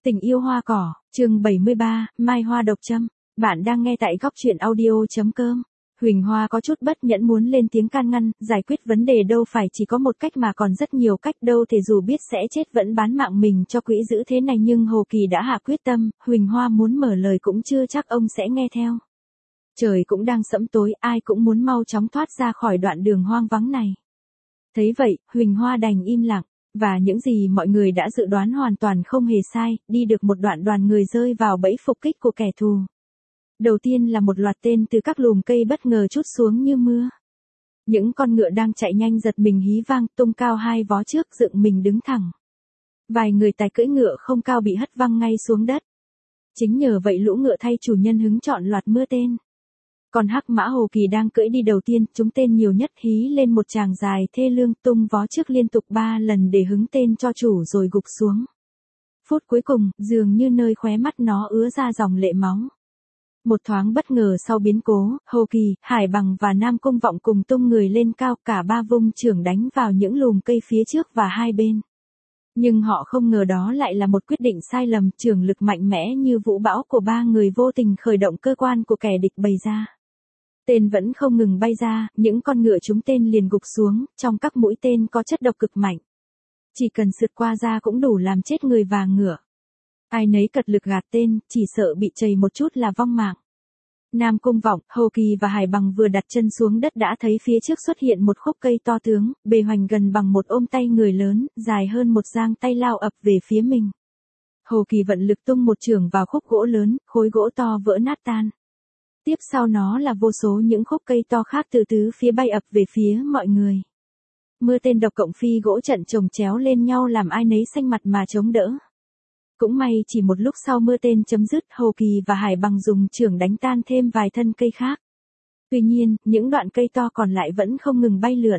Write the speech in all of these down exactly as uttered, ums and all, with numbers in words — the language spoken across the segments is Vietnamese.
Tình yêu hoa cỏ, chương bảy mươi ba, Mai Hoa độc châm. Bạn đang nghe tại góc truyện audio.com. Huỳnh Hoa có chút bất nhẫn muốn lên tiếng can ngăn, giải quyết vấn đề đâu phải chỉ có một cách mà còn rất nhiều cách đâu thể dù biết sẽ chết vẫn bán mạng mình cho quỹ giữ thế này nhưng Hồ Kỳ đã hạ quyết tâm, Huỳnh Hoa muốn mở lời cũng chưa chắc ông sẽ nghe theo. Trời cũng đang sẫm tối, ai cũng muốn mau chóng thoát ra khỏi đoạn đường hoang vắng này. Thấy vậy, Huỳnh Hoa đành im lặng. Và những gì mọi người đã dự đoán hoàn toàn không hề sai, đi được một đoạn đoàn người rơi vào bẫy phục kích của kẻ thù. Đầu tiên là một loạt tên từ các lùm cây bất ngờ trút xuống như mưa. Những con ngựa đang chạy nhanh giật mình hí vang, tung cao hai vó trước dựng mình đứng thẳng. Vài người tài cưỡi ngựa không cao bị hất văng ngay xuống đất. Chính nhờ vậy lũ ngựa thay chủ nhân hứng chọn loạt mưa tên. Còn hắc mã Hồ Kỳ đang cưỡi đi đầu tiên, chúng tên nhiều nhất hí lên một tràng dài thê lương tung vó trước liên tục ba lần để hứng tên cho chủ rồi gục xuống. Phút cuối cùng, dường như nơi khóe mắt nó ứa ra dòng lệ máu. Một thoáng bất ngờ sau biến cố, Hồ Kỳ, Hải Bằng và Nam Cung Vọng cùng tung người lên cao, cả ba vung chưởng đánh vào những lùm cây phía trước và hai bên. Nhưng họ không ngờ đó lại là một quyết định sai lầm, chưởng lực mạnh mẽ như vũ bão của ba người vô tình khởi động cơ quan của kẻ địch bày ra. Tên vẫn không ngừng bay ra, những con ngựa chúng tên liền gục xuống, trong các mũi tên có chất độc cực mạnh. Chỉ cần sượt qua da cũng đủ làm chết người và ngựa. Ai nấy cật lực gạt tên, chỉ sợ bị chầy một chút là vong mạng. Nam Cung Vọng, Hồ Kỳ và Hải Bằng vừa đặt chân xuống đất đã thấy phía trước xuất hiện một khúc cây to tướng, bề hoành gần bằng một ôm tay người lớn, dài hơn một giang tay lao ập về phía mình. Hồ Kỳ vận lực tung một chưởng vào khúc gỗ lớn, khối gỗ to vỡ nát tan. Tiếp sau nó là vô số những khúc cây to khác từ tứ phía bay ập về phía mọi người. Mưa tên độc cộng phi gỗ trận chồng chéo lên nhau làm ai nấy xanh mặt mà chống đỡ. Cũng may chỉ một lúc sau mưa tên chấm dứt, Hồ Kỳ và Hải Bằng dùng chưởng đánh tan thêm vài thân cây khác. Tuy nhiên, những đoạn cây to còn lại vẫn không ngừng bay lượn.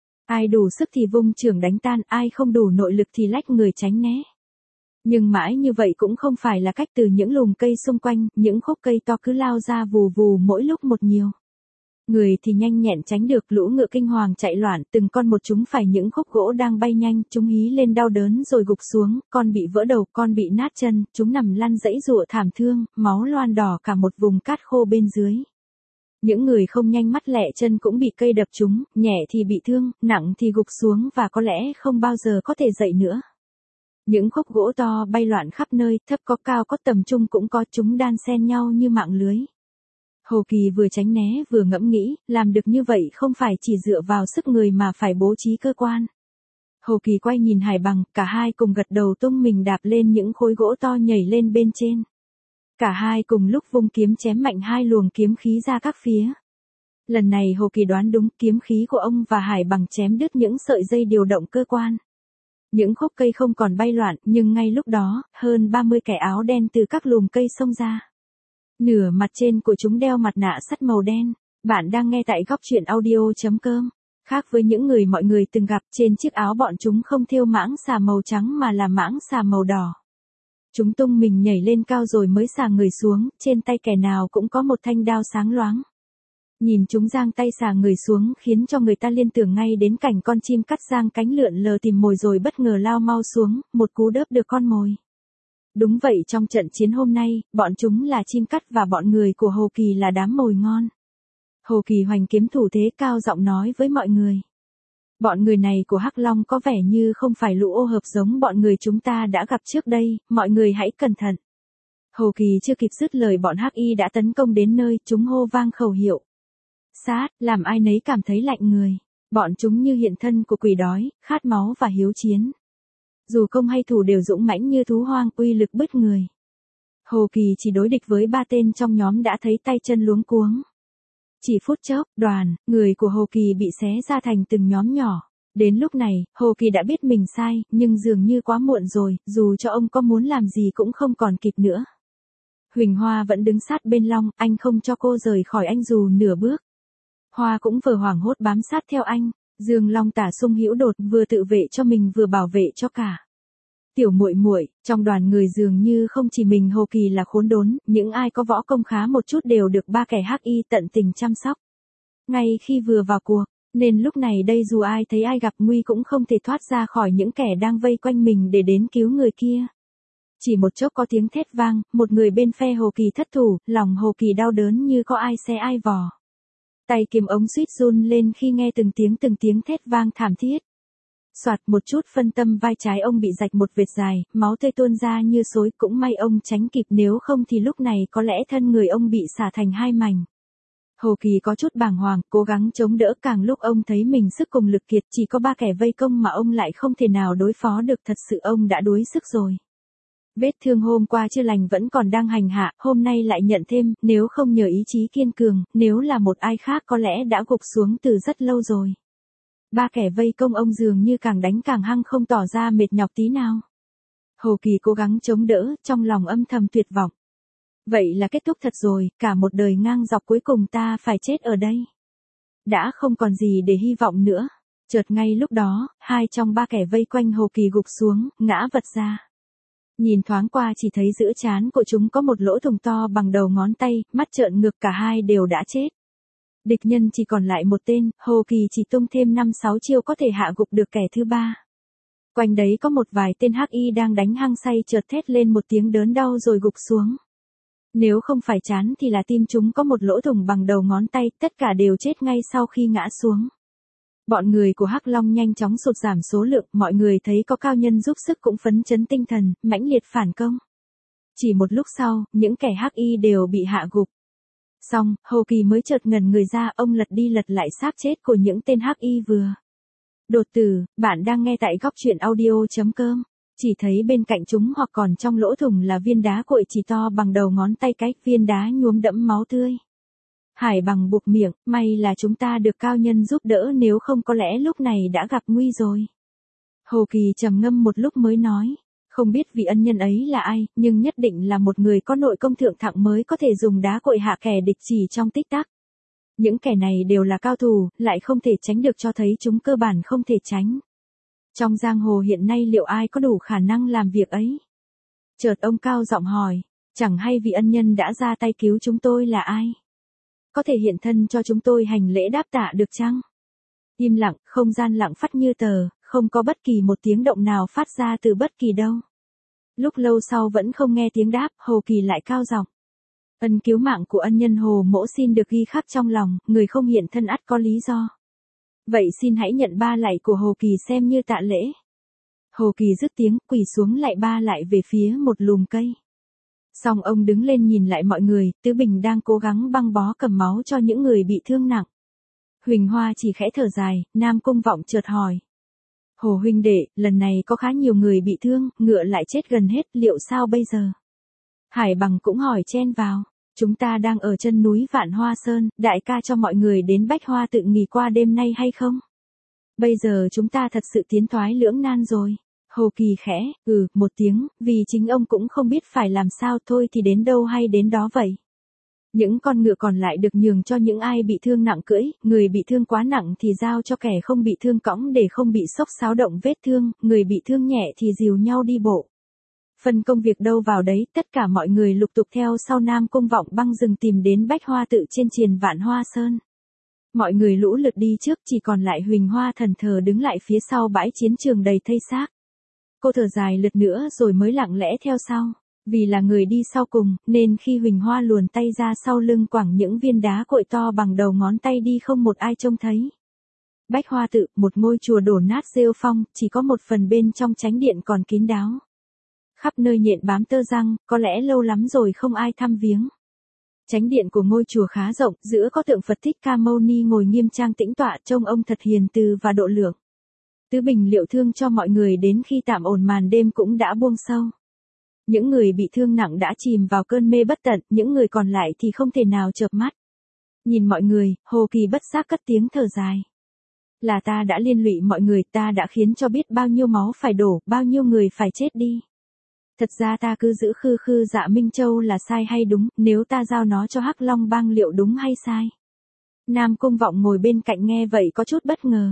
Ai đủ sức thì vung chưởng đánh tan, ai không đủ nội lực thì lách người tránh né. Nhưng mãi như vậy cũng không phải là cách, từ những lùm cây xung quanh, những khúc cây to cứ lao ra vù vù mỗi lúc một nhiều. Người thì nhanh nhẹn tránh được, lũ ngựa kinh hoàng chạy loạn, từng con một chúng phải những khúc gỗ đang bay nhanh, chúng hí lên đau đớn rồi gục xuống, con bị vỡ đầu, con bị nát chân, chúng nằm lăn dãy giụa thảm thương, máu loan đỏ cả một vùng cát khô bên dưới. Những người không nhanh mắt lẹ chân cũng bị cây đập trúng, nhẹ thì bị thương, nặng thì gục xuống và có lẽ không bao giờ có thể dậy nữa. Những khúc gỗ to bay loạn khắp nơi, thấp có cao có tầm trung cũng có, chúng đan xen nhau như mạng lưới. Hồ Kỳ vừa tránh né vừa ngẫm nghĩ, làm được như vậy không phải chỉ dựa vào sức người mà phải bố trí cơ quan. Hồ Kỳ quay nhìn Hải Bằng, cả hai cùng gật đầu tung mình đạp lên những khối gỗ to nhảy lên bên trên. Cả hai cùng lúc vung kiếm chém mạnh hai luồng kiếm khí ra các phía. Lần này Hồ Kỳ đoán đúng, kiếm khí của ông và Hải Bằng chém đứt những sợi dây điều động cơ quan. Những khúc cây không còn bay loạn, nhưng ngay lúc đó, hơn ba mươi kẻ áo đen từ các lùm cây xông ra. Nửa mặt trên của chúng đeo mặt nạ sắt màu đen. Bạn đang nghe tại góc truyện audio.com. Khác với những người mọi người từng gặp, trên chiếc áo bọn chúng không thêu mãng xà màu trắng mà là mãng xà màu đỏ. Chúng tung mình nhảy lên cao rồi mới xà người xuống, trên tay kẻ nào cũng có một thanh đao sáng loáng. Nhìn chúng giang tay xà người xuống khiến cho người ta liên tưởng ngay đến cảnh con chim cắt giang cánh lượn lờ tìm mồi rồi bất ngờ lao mau xuống, một cú đớp được con mồi. Đúng vậy, trong trận chiến hôm nay, bọn chúng là chim cắt và bọn người của Hồ Kỳ là đám mồi ngon. Hồ Kỳ hoành kiếm thủ thế cao giọng nói với mọi người. Bọn người này của Hắc Long có vẻ như không phải lũ ô hợp giống bọn người chúng ta đã gặp trước đây, mọi người hãy cẩn thận. Hồ Kỳ chưa kịp dứt lời bọn Hắc Y đã tấn công đến nơi, chúng hô vang khẩu hiệu. Sát, làm ai nấy cảm thấy lạnh người. Bọn chúng như hiện thân của quỷ đói, khát máu và hiếu chiến. Dù công hay thủ đều dũng mãnh như thú hoang, uy lực bứt người. Hồ Kỳ chỉ đối địch với ba tên trong nhóm đã thấy tay chân luống cuống. Chỉ phút chốc, đoàn, người của Hồ Kỳ bị xé ra thành từng nhóm nhỏ. Đến lúc này, Hồ Kỳ đã biết mình sai, nhưng dường như quá muộn rồi, dù cho ông có muốn làm gì cũng không còn kịp nữa. Huỳnh Hoa vẫn đứng sát bên Long, anh không cho cô rời khỏi anh dù nửa bước. Hoa cũng vừa hoảng hốt bám sát theo anh. Dương Long tả sung hữu đột, vừa tự vệ cho mình vừa bảo vệ cho cả. Tiểu muội muội, trong đoàn người dường như không chỉ mình Hồ Kỳ là khốn đốn, những ai có võ công khá một chút đều được ba kẻ Hắc Y tận tình chăm sóc. Ngay khi vừa vào cuộc, nên lúc này đây dù ai thấy ai gặp nguy cũng không thể thoát ra khỏi những kẻ đang vây quanh mình để đến cứu người kia. Chỉ một chốc có tiếng thét vang, một người bên phe Hồ Kỳ thất thủ, lòng Hồ Kỳ đau đớn như có ai xé ai vò. Tay kiếm ống suýt run lên khi nghe từng tiếng từng tiếng thét vang thảm thiết. Soạt một chút phân tâm vai trái ông bị rạch một vệt dài, máu tươi tuôn ra như xối, cũng may ông tránh kịp, nếu không thì lúc này có lẽ thân người ông bị xả thành hai mảnh. Hồ Kỳ có chút bàng hoàng, cố gắng chống đỡ, càng lúc ông thấy mình sức cùng lực kiệt, chỉ có ba kẻ vây công mà ông lại không thể nào đối phó được, thật sự ông đã đuối sức rồi. Vết thương hôm qua chưa lành vẫn còn đang hành hạ, hôm nay lại nhận thêm, nếu không nhờ ý chí kiên cường, nếu là một ai khác có lẽ đã gục xuống từ rất lâu rồi. Ba kẻ vây công ông dường như càng đánh càng hăng, không tỏ ra mệt nhọc tí nào. Hồ Kỳ cố gắng chống đỡ, trong lòng âm thầm tuyệt vọng. Vậy là kết thúc thật rồi, cả một đời ngang dọc cuối cùng ta phải chết ở đây. Đã không còn gì để hy vọng nữa. Chợt ngay lúc đó, hai trong ba kẻ vây quanh Hồ Kỳ gục xuống, ngã vật ra. Nhìn thoáng qua chỉ thấy giữa trán của chúng có một lỗ thủng to bằng đầu ngón tay, mắt trợn ngược, cả hai đều đã chết. Địch nhân chỉ còn lại một tên, Hồ Kỳ chỉ tung thêm năm sáu chiêu có thể hạ gục được kẻ thứ ba. Quanh đấy có một vài tên hắc y đang đánh hăng say, chợt thét lên một tiếng đớn đau rồi gục xuống. Nếu không phải chán thì là tim chúng có một lỗ thủng bằng đầu ngón tay, tất cả đều chết ngay sau khi ngã xuống. Bọn người của Hắc Long nhanh chóng sụt giảm số lượng, mọi người thấy có cao nhân giúp sức cũng phấn chấn tinh thần, mãnh liệt phản công. Chỉ một lúc sau, những kẻ hắc y đều bị hạ gục. Xong, Hồ Kỳ mới chợt ngẩn người ra, ông lật đi lật lại xác chết của những tên hắc y vừa. Đột tử, bạn đang nghe tại góc truyện audio chấm com. Chỉ thấy bên cạnh chúng hoặc còn trong lỗ thủng là viên đá cội chỉ to bằng đầu ngón tay cái, viên đá nhuốm đẫm máu tươi. Hải Bằng buộc miệng, may là chúng ta được cao nhân giúp đỡ, nếu không có lẽ lúc này đã gặp nguy rồi. Hồ Kỳ trầm ngâm một lúc mới nói, không biết vị ân nhân ấy là ai, nhưng nhất định là một người có nội công thượng thặng mới có thể dùng đá cội hạ kẻ địch chỉ trong tích tắc. Những kẻ này đều là cao thủ, lại không thể tránh được, cho thấy chúng cơ bản không thể tránh. Trong giang hồ hiện nay liệu ai có đủ khả năng làm việc ấy? Chợt ông cao giọng hỏi, chẳng hay vị ân nhân đã ra tay cứu chúng tôi là ai? Có thể hiện thân cho chúng tôi hành lễ đáp tạ được chăng? Im lặng, không gian lặng phắt như tờ, không có bất kỳ một tiếng động nào phát ra từ bất kỳ đâu. Lúc lâu sau vẫn không nghe tiếng đáp, Hồ Kỳ lại cao giọng. Ân cứu mạng của ân nhân Hồ mỗ xin được ghi khắc trong lòng, người không hiện thân ắt có lý do. Vậy xin hãy nhận ba lạy của Hồ Kỳ xem như tạ lễ. Hồ Kỳ dứt tiếng, quỳ xuống lạy ba lại về phía một lùm cây. Xong ông đứng lên nhìn lại mọi người, Tứ Bình đang cố gắng băng bó cầm máu cho những người bị thương nặng. Huỳnh Hoa chỉ khẽ thở dài, Nam Cung Vọng chợt hỏi. Hồ huynh đệ, lần này có khá nhiều người bị thương, ngựa lại chết gần hết, liệu sao bây giờ? Hải Bằng cũng hỏi chen vào. Chúng ta đang ở chân núi Vạn Hoa Sơn, đại ca cho mọi người đến Bách Hoa tự nghỉ qua đêm nay hay không? Bây giờ chúng ta thật sự tiến thoái lưỡng nan rồi. Hồ Kỳ khẽ, ừ, một tiếng, vì chính ông cũng không biết phải làm sao, thôi thì đến đâu hay đến đó vậy. Những con ngựa còn lại được nhường cho những ai bị thương nặng cưỡi, người bị thương quá nặng thì giao cho kẻ không bị thương cõng để không bị sốc xáo động vết thương, người bị thương nhẹ thì dìu nhau đi bộ. Phần công việc đâu vào đấy, tất cả mọi người lục tục theo sau Nam Cung Vọng băng rừng tìm đến Bách Hoa tự trên triền Vạn Hoa Sơn. Mọi người lũ lượt đi trước, chỉ còn lại Huỳnh Hoa thần thờ đứng lại phía sau bãi chiến trường đầy thây xác. Cô thở dài lượt nữa rồi mới lặng lẽ theo sau. Vì là người đi sau cùng, nên khi Huỳnh Hoa luồn tay ra sau lưng quẳng những viên đá cội to bằng đầu ngón tay đi, không một ai trông thấy. Bách Hoa tự, một ngôi chùa đổ nát rêu phong, chỉ có một phần bên trong chánh điện còn kín đáo. Khắp nơi nhện bám tơ răng, có lẽ lâu lắm rồi không ai thăm viếng. Chánh điện của ngôi chùa khá rộng, giữa có tượng Phật Thích Ca Mâu Ni ngồi nghiêm trang tĩnh tọa, trông ông thật hiền từ và độ lượng. Tứ Bình liệu thương cho mọi người đến khi tạm ổn màn đêm cũng đã buông sâu. Những người bị thương nặng đã chìm vào cơn mê bất tận, những người còn lại thì không thể nào chợp mắt. Nhìn mọi người, Hồ Kỳ bất giác cất tiếng thở dài. Là ta đã liên lụy mọi người, ta đã khiến cho biết bao nhiêu máu phải đổ, bao nhiêu người phải chết đi. Thật ra ta cứ giữ khư khư Dạ Minh Châu là sai hay đúng, nếu ta giao nó cho Hắc Long Bang liệu đúng hay sai? Nam Cung Vọng ngồi bên cạnh nghe vậy có chút bất ngờ.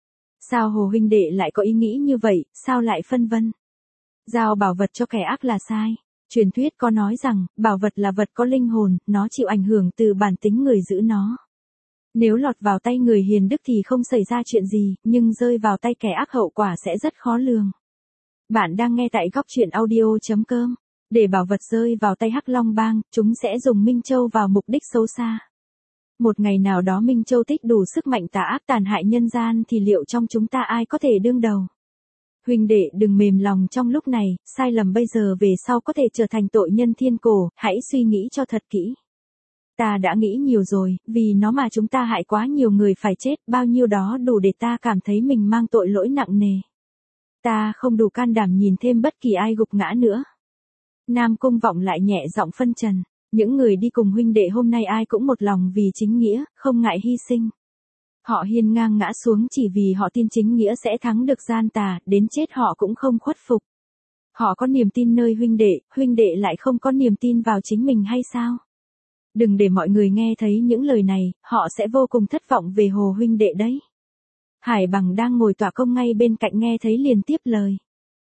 Sao Hồ huynh đệ lại có ý nghĩ như vậy, sao lại phân vân? Giao bảo vật cho kẻ ác là sai. Truyền thuyết có nói rằng, bảo vật là vật có linh hồn, nó chịu ảnh hưởng từ bản tính người giữ nó. Nếu lọt vào tay người hiền đức thì không xảy ra chuyện gì, nhưng rơi vào tay kẻ ác hậu quả sẽ rất khó lường. Bạn đang nghe tại góc truyện audio.com. Để bảo vật rơi vào tay Hắc Long Bang, chúng sẽ dùng Minh Châu vào mục đích xấu xa. Một ngày nào đó Minh Châu tích đủ sức mạnh tà ác tàn hại nhân gian thì liệu trong chúng ta ai có thể đương đầu? Huynh đệ đừng mềm lòng trong lúc này, sai lầm bây giờ về sau có thể trở thành tội nhân thiên cổ, hãy suy nghĩ cho thật kỹ. Ta đã nghĩ nhiều rồi, vì nó mà chúng ta hại quá nhiều người phải chết, bao nhiêu đó đủ để ta cảm thấy mình mang tội lỗi nặng nề. Ta không đủ can đảm nhìn thêm bất kỳ ai gục ngã nữa. Nam Cung Vọng lại nhẹ giọng phân trần, những người đi cùng huynh đệ hôm nay ai cũng một lòng vì chính nghĩa, không ngại hy sinh. Họ hiên ngang ngã xuống chỉ vì họ tin chính nghĩa sẽ thắng được gian tà, đến chết họ cũng không khuất phục. Họ có niềm tin nơi huynh đệ, huynh đệ lại không có niềm tin vào chính mình hay sao? Đừng để mọi người nghe thấy những lời này, họ sẽ vô cùng thất vọng về Hồ huynh đệ đấy. Hải Bằng đang ngồi tọa công ngay bên cạnh nghe thấy liền tiếp lời.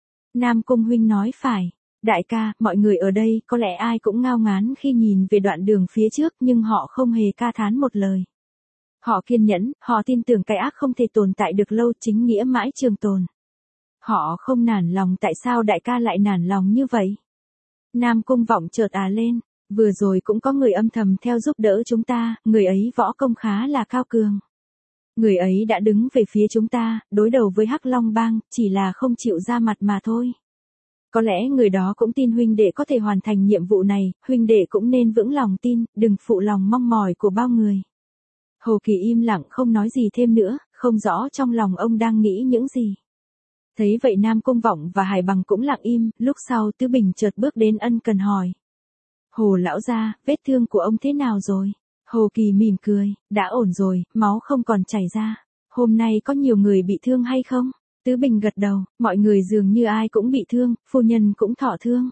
Nam Cung huynh nói phải. Đại ca, mọi người ở đây có lẽ ai cũng ngao ngán khi nhìn về đoạn đường phía trước nhưng họ không hề ca thán một lời. Họ kiên nhẫn, họ tin tưởng cái ác không thể tồn tại được lâu, chính nghĩa mãi trường tồn. Họ không nản lòng. Tại sao đại ca lại nản lòng như vậy? Nam Cung Vọng chợt à lên. Vừa rồi cũng có người âm thầm theo giúp đỡ chúng ta, người ấy võ công khá là cao cường. Người ấy đã đứng về phía chúng ta, đối đầu với Hắc Long Bang, chỉ là không chịu ra mặt mà thôi. Có lẽ người đó cũng tin huynh đệ có thể hoàn thành nhiệm vụ này, huynh đệ cũng nên vững lòng tin, đừng phụ lòng mong mỏi của bao người. Hồ Kỳ im lặng không nói gì thêm nữa, không rõ trong lòng ông đang nghĩ những gì. Thấy vậy Nam Cung Vọng và Hải Bằng cũng lặng im, lúc sau Tứ Bình chợt bước đến ân cần hỏi. Hồ lão gia, vết thương của ông thế nào rồi? Hồ Kỳ mỉm cười, đã ổn rồi, máu không còn chảy ra. Hôm nay có nhiều người bị thương hay không? Tứ Bình gật đầu, mọi người dường như ai cũng bị thương, phu nhân cũng thọ thương.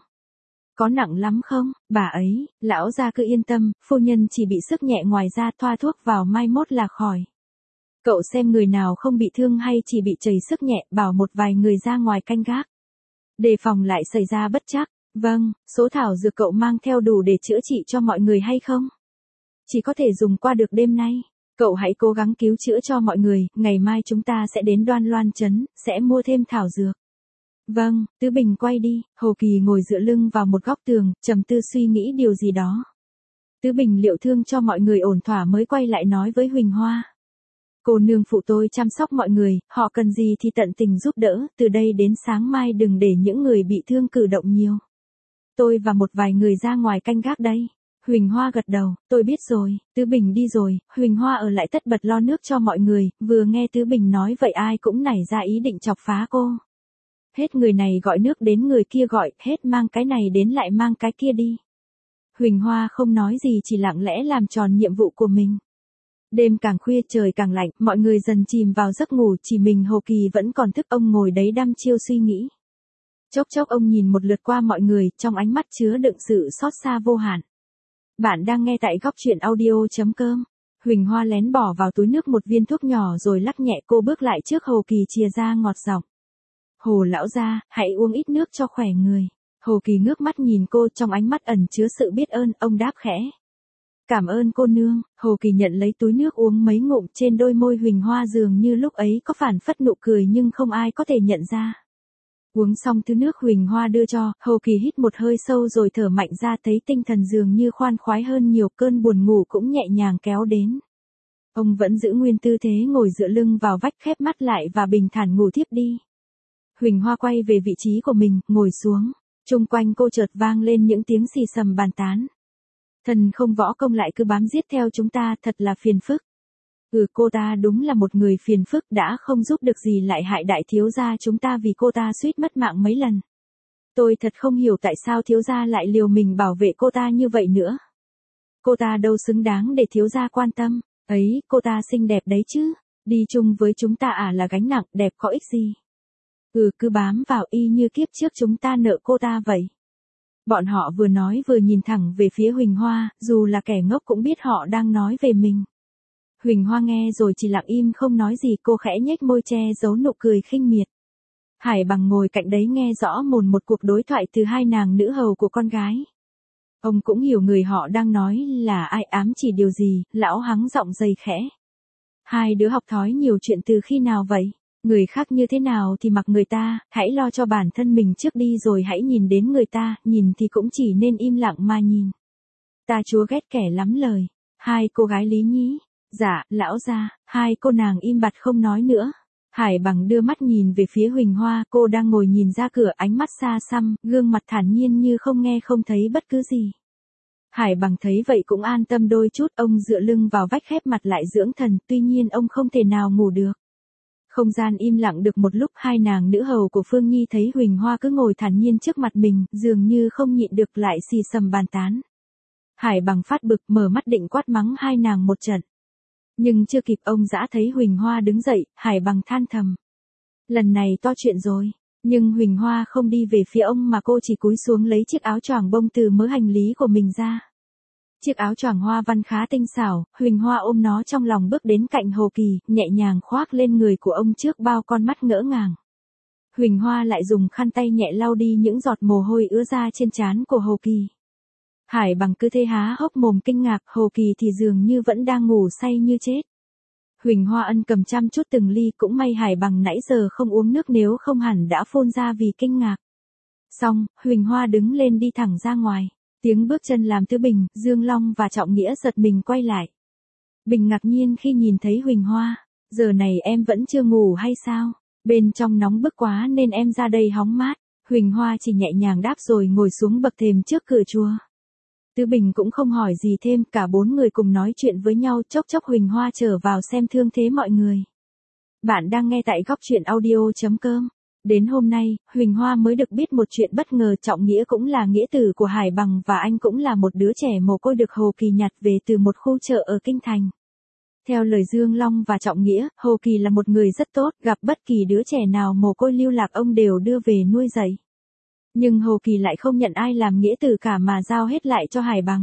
Có nặng lắm không? Bà ấy, lão gia cứ yên tâm, phu nhân chỉ bị sức nhẹ, ngoài ra thoa thuốc vào mai mốt là khỏi. Cậu xem người nào không bị thương hay chỉ bị chảy sức nhẹ, bảo một vài người ra ngoài canh gác. Đề phòng lại xảy ra bất trắc. Vâng, số thảo dược cậu mang theo đủ để chữa trị cho mọi người hay không? Chỉ có thể dùng qua được đêm nay. Cậu hãy cố gắng cứu chữa cho mọi người, ngày mai chúng ta sẽ đến Đoan Loan Trấn, sẽ mua thêm thảo dược. Vâng, Tứ Bình quay đi, Hồ Kỳ ngồi dựa lưng vào một góc tường, trầm tư suy nghĩ điều gì đó. Tứ Bình liệu thương cho mọi người ổn thỏa mới quay lại nói với Huỳnh Hoa. Cô nương phụ tôi chăm sóc mọi người, họ cần gì thì tận tình giúp đỡ, từ đây đến sáng mai đừng để những người bị thương cử động nhiều. Tôi và một vài người ra ngoài canh gác đây. Huỳnh Hoa gật đầu, tôi biết rồi. Tứ Bình đi rồi, Huỳnh Hoa ở lại tất bật lo nước cho mọi người, vừa nghe Tứ Bình nói vậy ai cũng nảy ra ý định chọc phá cô. Hết người này gọi nước đến người kia gọi, hết mang cái này đến lại mang cái kia đi. Huỳnh Hoa không nói gì chỉ lặng lẽ làm tròn nhiệm vụ của mình. Đêm càng khuya trời càng lạnh, mọi người dần chìm vào giấc ngủ, chỉ mình Hồ Kỳ vẫn còn thức, ông ngồi đấy đăm chiêu suy nghĩ. Chốc chốc ông nhìn một lượt qua mọi người, trong ánh mắt chứa đựng sự xót xa vô hạn. Bạn đang nghe tại góc truyện audio.com. Huỳnh Hoa lén bỏ vào túi nước một viên thuốc nhỏ rồi lắc nhẹ, cô bước lại trước Hồ Kỳ chìa ra ngọt giọng. Hồ lão gia, hãy uống ít nước cho khỏe người. Hồ Kỳ ngước mắt nhìn cô, trong ánh mắt ẩn chứa sự biết ơn, ông đáp khẽ. Cảm ơn cô nương. Hồ Kỳ nhận lấy túi nước uống mấy ngụm, trên đôi môi Huỳnh Hoa dường như lúc ấy có phản phất nụ cười nhưng không ai có thể nhận ra. Uống xong thứ nước Huỳnh Hoa đưa cho, Hồ Kỳ hít một hơi sâu rồi thở mạnh ra, thấy tinh thần dường như khoan khoái hơn nhiều, cơn buồn ngủ cũng nhẹ nhàng kéo đến. Ông vẫn giữ nguyên tư thế ngồi dựa lưng vào vách, khép mắt lại và bình thản ngủ thiếp đi. Huỳnh Hoa quay về vị trí của mình, ngồi xuống. Chung quanh cô chợt vang lên những tiếng xì xầm bàn tán. Thần không võ công lại cứ bám giết theo chúng ta, thật là phiền phức. Ừ, cô ta đúng là một người phiền phức, đã không giúp được gì lại hại đại thiếu gia chúng ta, vì cô ta suýt mất mạng mấy lần. Tôi thật không hiểu tại sao thiếu gia lại liều mình bảo vệ cô ta như vậy nữa. Cô ta đâu xứng đáng để thiếu gia quan tâm. Ấy, cô ta xinh đẹp đấy chứ. Đi chung với chúng ta à là gánh nặng, đẹp có ích gì. Ừ, cứ bám vào y như kiếp trước chúng ta nợ cô ta vậy. Bọn họ vừa nói vừa nhìn thẳng về phía Huỳnh Hoa, dù là kẻ ngốc cũng biết họ đang nói về mình. Huỳnh Hoa nghe rồi chỉ lặng im không nói gì, cô khẽ nhếch môi che giấu nụ cười khinh miệt. Hải Bằng ngồi cạnh đấy nghe rõ mồn một cuộc đối thoại từ hai nàng nữ hầu của con gái. Ông cũng hiểu người họ đang nói là ai, ám chỉ điều gì, lão hắng giọng dày khẽ. Hai đứa học thói nhiều chuyện từ khi nào vậy? Người khác như thế nào thì mặc người ta, hãy lo cho bản thân mình trước đi rồi hãy nhìn đến người ta, nhìn thì cũng chỉ nên im lặng mà nhìn. Ta chúa ghét kẻ lắm lời. Hai cô gái Lý Nhĩ. Dạ, lão gia. Hai cô nàng im bặt không nói nữa. Hải Bằng đưa mắt nhìn về phía Huỳnh Hoa, cô đang ngồi nhìn ra cửa, ánh mắt xa xăm, gương mặt thản nhiên như không nghe không thấy bất cứ gì. Hải Bằng thấy vậy cũng an tâm đôi chút, ông dựa lưng vào vách khép mặt lại dưỡng thần, tuy nhiên ông không thể nào ngủ được. Không gian im lặng được một lúc, hai nàng nữ hầu của Phương Nhi thấy Huỳnh Hoa cứ ngồi thản nhiên trước mặt mình, dường như không nhịn được lại xì xầm bàn tán. Hải Bằng phát bực, mở mắt định quát mắng hai nàng một trận. Nhưng chưa kịp ông dã thấy Huỳnh Hoa đứng dậy, Hải Bằng than thầm. Lần này to chuyện rồi. Nhưng Huỳnh Hoa không đi về phía ông mà cô chỉ cúi xuống lấy chiếc áo choàng bông từ mớ hành lý của mình ra. Chiếc áo choàng hoa văn khá tinh xảo, Huỳnh Hoa ôm nó trong lòng bước đến cạnh Hồ Kỳ, nhẹ nhàng khoác lên người của ông trước bao con mắt ngỡ ngàng. Huỳnh Hoa lại dùng khăn tay nhẹ lau đi những giọt mồ hôi ứa ra trên trán của Hồ Kỳ. Hải Bằng cứ thế há hốc mồm kinh ngạc, Hồ Kỳ thì dường như vẫn đang ngủ say như chết. Huỳnh Hoa ân cầm chăm chút từng ly, cũng may Hải Bằng nãy giờ không uống nước nếu không hẳn đã phun ra vì kinh ngạc. Xong, Huỳnh Hoa đứng lên đi thẳng ra ngoài. Tiếng bước chân làm Tứ Bình, Dương Long và Trọng Nghĩa giật mình quay lại. Bình ngạc nhiên khi nhìn thấy Huỳnh Hoa. Giờ này em vẫn chưa ngủ hay sao? Bên trong nóng bức quá nên em ra đây hóng mát. Huỳnh Hoa chỉ nhẹ nhàng đáp rồi ngồi xuống bậc thềm trước cửa chùa. Tứ Bình cũng không hỏi gì thêm, cả bốn người cùng nói chuyện với nhau, chốc chốc Huỳnh Hoa trở vào xem thương thế mọi người. Bạn đang nghe tại góc truyện audio chấm com. Đến hôm nay, Huỳnh Hoa mới được biết một chuyện bất ngờ, Trọng Nghĩa cũng là nghĩa tử của Hải Bằng và anh cũng là một đứa trẻ mồ côi được Hồ Kỳ nhặt về từ một khu chợ ở Kinh Thành. Theo lời Dương Long và Trọng Nghĩa, Hồ Kỳ là một người rất tốt, gặp bất kỳ đứa trẻ nào mồ côi lưu lạc ông đều đưa về nuôi dạy. Nhưng Hồ Kỳ lại không nhận ai làm nghĩa tử cả mà giao hết lại cho Hải Bằng.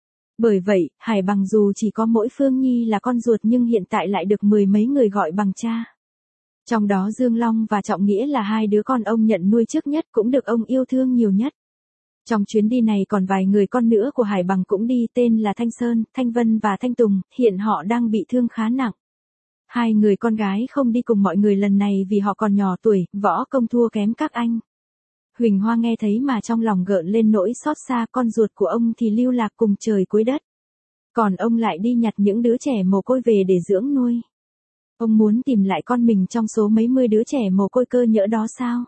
Bởi vậy, Hải Bằng dù chỉ có mỗi Phương Nhi là con ruột nhưng hiện tại lại được mười mấy người gọi bằng cha. Trong đó Dương Long và Trọng Nghĩa là hai đứa con ông nhận nuôi trước nhất, cũng được ông yêu thương nhiều nhất. Trong chuyến đi này còn vài người con nữa của Hải Bằng cũng đi, tên là Thanh Sơn, Thanh Vân và Thanh Tùng, hiện họ đang bị thương khá nặng. Hai người con gái không đi cùng mọi người lần này vì họ còn nhỏ tuổi, võ công thua kém các anh. Huỳnh Hoa nghe thấy mà trong lòng gợn lên nỗi xót xa, con ruột của ông thì lưu lạc cùng trời cuối đất. Còn ông lại đi nhặt những đứa trẻ mồ côi về để dưỡng nuôi. Ông muốn tìm lại con mình trong số mấy mươi đứa trẻ mồ côi cơ nhỡ đó sao?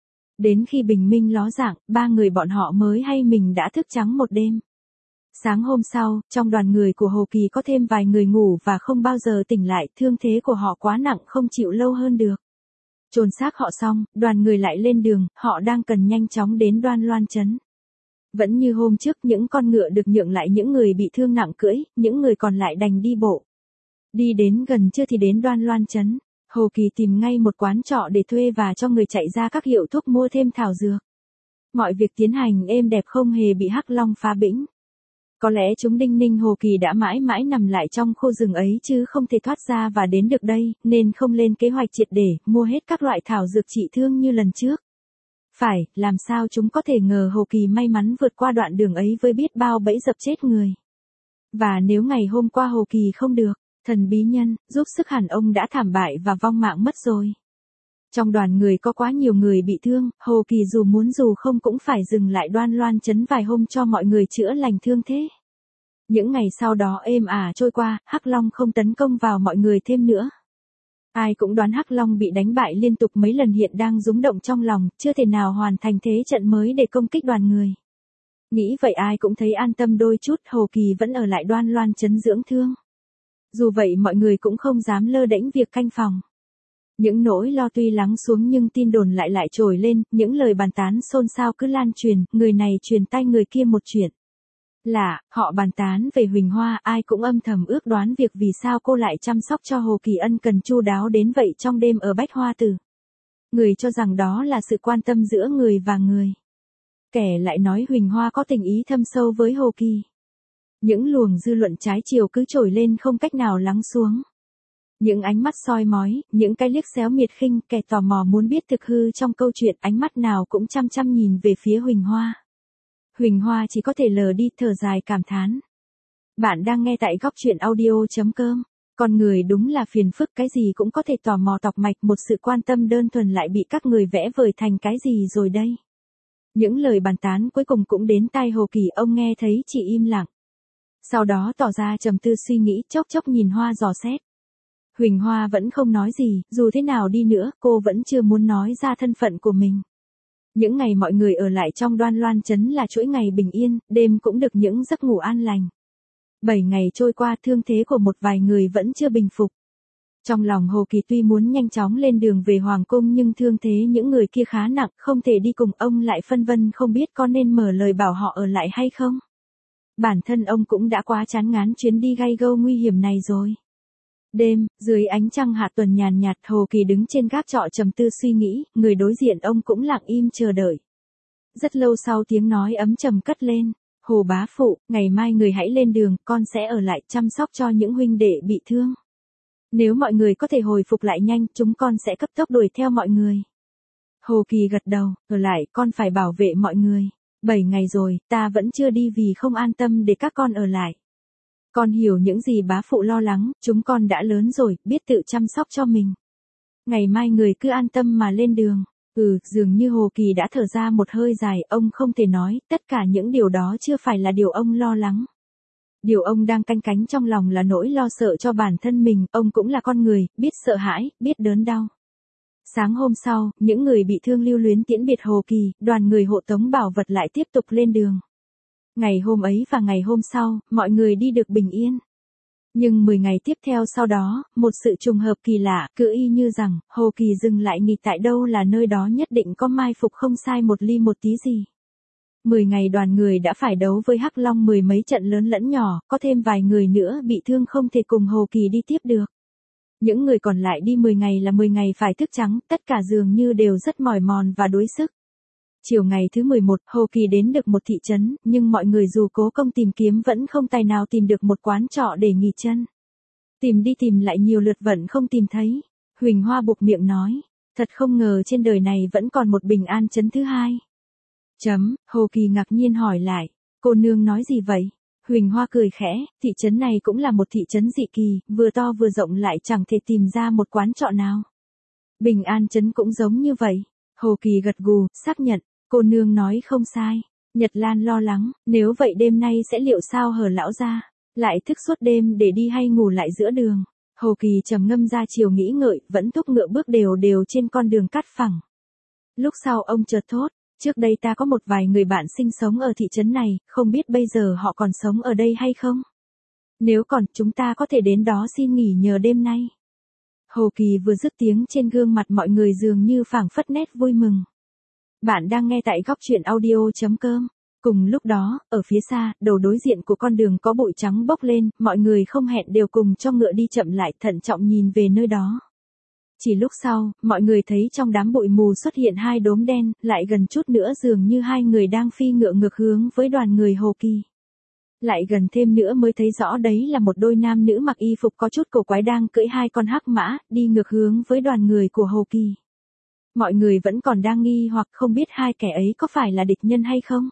Đến khi bình minh ló dạng, ba người bọn họ mới hay mình đã thức trắng một đêm. Sáng hôm sau, trong đoàn người của Hồ Kỳ có thêm vài người ngủ và không bao giờ tỉnh lại, thương thế của họ quá nặng không chịu lâu hơn được. Chôn xác họ xong, đoàn người lại lên đường, họ đang cần nhanh chóng đến Đoan Loan trấn. Vẫn như hôm trước, những con ngựa được nhượng lại những người bị thương nặng cưỡi, những người còn lại đành đi bộ. Đi đến gần trưa thì đến Đoan Loan trấn. Hồ Kỳ tìm ngay một quán trọ để thuê và cho người chạy ra các hiệu thuốc mua thêm thảo dược. Mọi việc tiến hành êm đẹp, không hề bị Hắc Long phá bĩnh. Có lẽ chúng đinh ninh Hồ Kỳ đã mãi mãi nằm lại trong khu rừng ấy chứ không thể thoát ra và đến được đây, nên không lên kế hoạch triệt để, mua hết các loại thảo dược trị thương như lần trước. Phải, làm sao chúng có thể ngờ Hồ Kỳ may mắn vượt qua đoạn đường ấy với biết bao bẫy dập chết người. Và nếu ngày hôm qua Hồ Kỳ không được, thần bí nhân, giúp sức hẳn ông đã thảm bại và vong mạng mất rồi. Trong đoàn người có quá nhiều người bị thương, Hồ Kỳ dù muốn dù không cũng phải dừng lại Đoan Loan trấn vài hôm cho mọi người chữa lành thương thế. Những ngày sau đó êm ả trôi qua, Hắc Long không tấn công vào mọi người thêm nữa. Ai cũng đoán Hắc Long bị đánh bại liên tục mấy lần hiện đang rúng động trong lòng, chưa thể nào hoàn thành thế trận mới để công kích đoàn người. Nghĩ vậy ai cũng thấy an tâm đôi chút, Hồ Kỳ vẫn ở lại Đoan Loan trấn dưỡng thương. Dù vậy mọi người cũng không dám lơ đễnh việc canh phòng. Những nỗi lo tuy lắng xuống nhưng tin đồn lại lại trồi lên, những lời bàn tán xôn xao cứ lan truyền, người này truyền tai người kia một chuyện. Lạ, họ bàn tán về Huỳnh Hoa, ai cũng âm thầm ước đoán việc vì sao cô lại chăm sóc cho Hồ Kỳ ân cần chu đáo đến vậy trong đêm ở Bách Hoa Tử. Người cho rằng đó là sự quan tâm giữa người và người. Kẻ lại nói Huỳnh Hoa có tình ý thâm sâu với Hồ Kỳ. Những luồng dư luận trái chiều cứ trồi lên không cách nào lắng xuống. Những ánh mắt soi mói, những cái liếc xéo miệt khinh, kẻ tò mò muốn biết thực hư trong câu chuyện, ánh mắt nào cũng chăm chăm nhìn về phía Huỳnh Hoa. Huỳnh Hoa chỉ có thể lờ đi, thở dài cảm thán. Bạn đang nghe tại góc truyện audio chấm com. Con người đúng là phiền phức, cái gì cũng có thể tò mò tọc mạch, một sự quan tâm đơn thuần lại bị các người vẽ vời thành cái gì rồi đây. Những lời bàn tán cuối cùng cũng đến tai Hồ Kỳ, ông nghe thấy chỉ im lặng. Sau đó tỏ ra trầm tư suy nghĩ, chốc chốc nhìn Hoa dò xét. Huỳnh Hoa vẫn không nói gì, dù thế nào đi nữa, cô vẫn chưa muốn nói ra thân phận của mình. Những ngày mọi người ở lại trong Đoan Loan trấn là chuỗi ngày bình yên, đêm cũng được những giấc ngủ an lành. Bảy ngày trôi qua, thương thế của một vài người vẫn chưa bình phục. Trong lòng Hồ Kỳ tuy muốn nhanh chóng lên đường về Hoàng cung nhưng thương thế những người kia khá nặng, không thể đi cùng, ông lại phân vân không biết có nên mở lời bảo họ ở lại hay không. Bản thân ông cũng đã quá chán ngán chuyến đi gay go nguy hiểm này rồi. Đêm, dưới ánh trăng hạ tuần nhàn nhạt, Hồ Kỳ đứng trên gác trọ trầm tư suy nghĩ, người đối diện ông cũng lặng im chờ đợi. Rất lâu sau tiếng nói ấm trầm cất lên, Hồ bá phụ, ngày mai người hãy lên đường, con sẽ ở lại chăm sóc cho những huynh đệ bị thương. Nếu mọi người có thể hồi phục lại nhanh, chúng con sẽ cấp tốc đuổi theo mọi người. Hồ Kỳ gật đầu, ở lại, con phải bảo vệ mọi người. Bảy ngày rồi, ta vẫn chưa đi vì không an tâm để các con ở lại. Con hiểu những gì bá phụ lo lắng, chúng con đã lớn rồi, biết tự chăm sóc cho mình. Ngày mai người cứ an tâm mà lên đường. Ừ, dường như Hồ Kỳ đã thở ra một hơi dài, ông không thể nói, tất cả những điều đó chưa phải là điều ông lo lắng. Điều ông đang canh cánh trong lòng là nỗi lo sợ cho bản thân mình, ông cũng là con người, biết sợ hãi, biết đớn đau. Sáng hôm sau, những người bị thương lưu luyến tiễn biệt Hồ Kỳ, đoàn người hộ tống bảo vật lại tiếp tục lên đường. Ngày hôm ấy và ngày hôm sau, mọi người đi được bình yên. Nhưng mười ngày tiếp theo sau đó, một sự trùng hợp kỳ lạ, cứ y như rằng, Hồ Kỳ dừng lại nghỉ tại đâu là nơi đó nhất định có mai phục không sai một ly một tí gì. Mười ngày đoàn người đã phải đấu với Hắc Long mười mấy trận lớn lẫn nhỏ, có thêm vài người nữa bị thương không thể cùng Hồ Kỳ đi tiếp được. Những người còn lại đi mười ngày là mười ngày phải thức trắng, tất cả dường như đều rất mỏi mòn và đuối sức. Chiều ngày thứ mười một, Hồ Kỳ đến được một thị trấn, nhưng mọi người dù cố công tìm kiếm vẫn không tài nào tìm được một quán trọ để nghỉ chân. Tìm đi tìm lại nhiều lượt vẫn không tìm thấy. Huỳnh Hoa buộc miệng nói, thật không ngờ trên đời này vẫn còn một Bình An trấn thứ hai. Chấm, Hồ Kỳ ngạc nhiên hỏi lại, cô nương nói gì vậy? Huỳnh Hoa cười khẽ, thị trấn này cũng là một thị trấn dị kỳ, vừa to vừa rộng lại chẳng thể tìm ra một quán trọ nào. Bình An trấn cũng giống như vậy. Hồ Kỳ gật gù, xác nhận, cô nương nói không sai. Nhật Lan lo lắng, nếu vậy đêm nay sẽ liệu sao hở lão ra, lại thức suốt đêm để đi hay ngủ lại giữa đường. Hồ Kỳ trầm ngâm ra chiều nghĩ ngợi, vẫn thúc ngựa bước đều đều trên con đường cát phẳng. Lúc sau ông chợt thốt, trước đây ta có một vài người bạn sinh sống ở thị trấn này, không biết bây giờ họ còn sống ở đây hay không? Nếu còn, chúng ta có thể đến đó xin nghỉ nhờ đêm nay. Hồ Kỳ vừa dứt tiếng trên gương mặt mọi người dường như phảng phất nét vui mừng. Bạn đang nghe tại góc truyện audio chấm com. Cùng lúc đó, ở phía xa, đầu đối diện của con đường có bụi trắng bốc lên, mọi người không hẹn đều cùng cho ngựa đi chậm lại, thận trọng nhìn về nơi đó. Chỉ lúc sau, mọi người thấy trong đám bụi mù xuất hiện hai đốm đen, lại gần chút nữa dường như hai người đang phi ngựa ngược hướng với đoàn người Hồ Kỳ. Lại gần thêm nữa mới thấy rõ đấy là một đôi nam nữ mặc y phục có chút cổ quái đang cưỡi hai con hắc mã, đi ngược hướng với đoàn người của Hồ Kỳ. Mọi người vẫn còn đang nghi hoặc không biết hai kẻ ấy có phải là địch nhân hay không.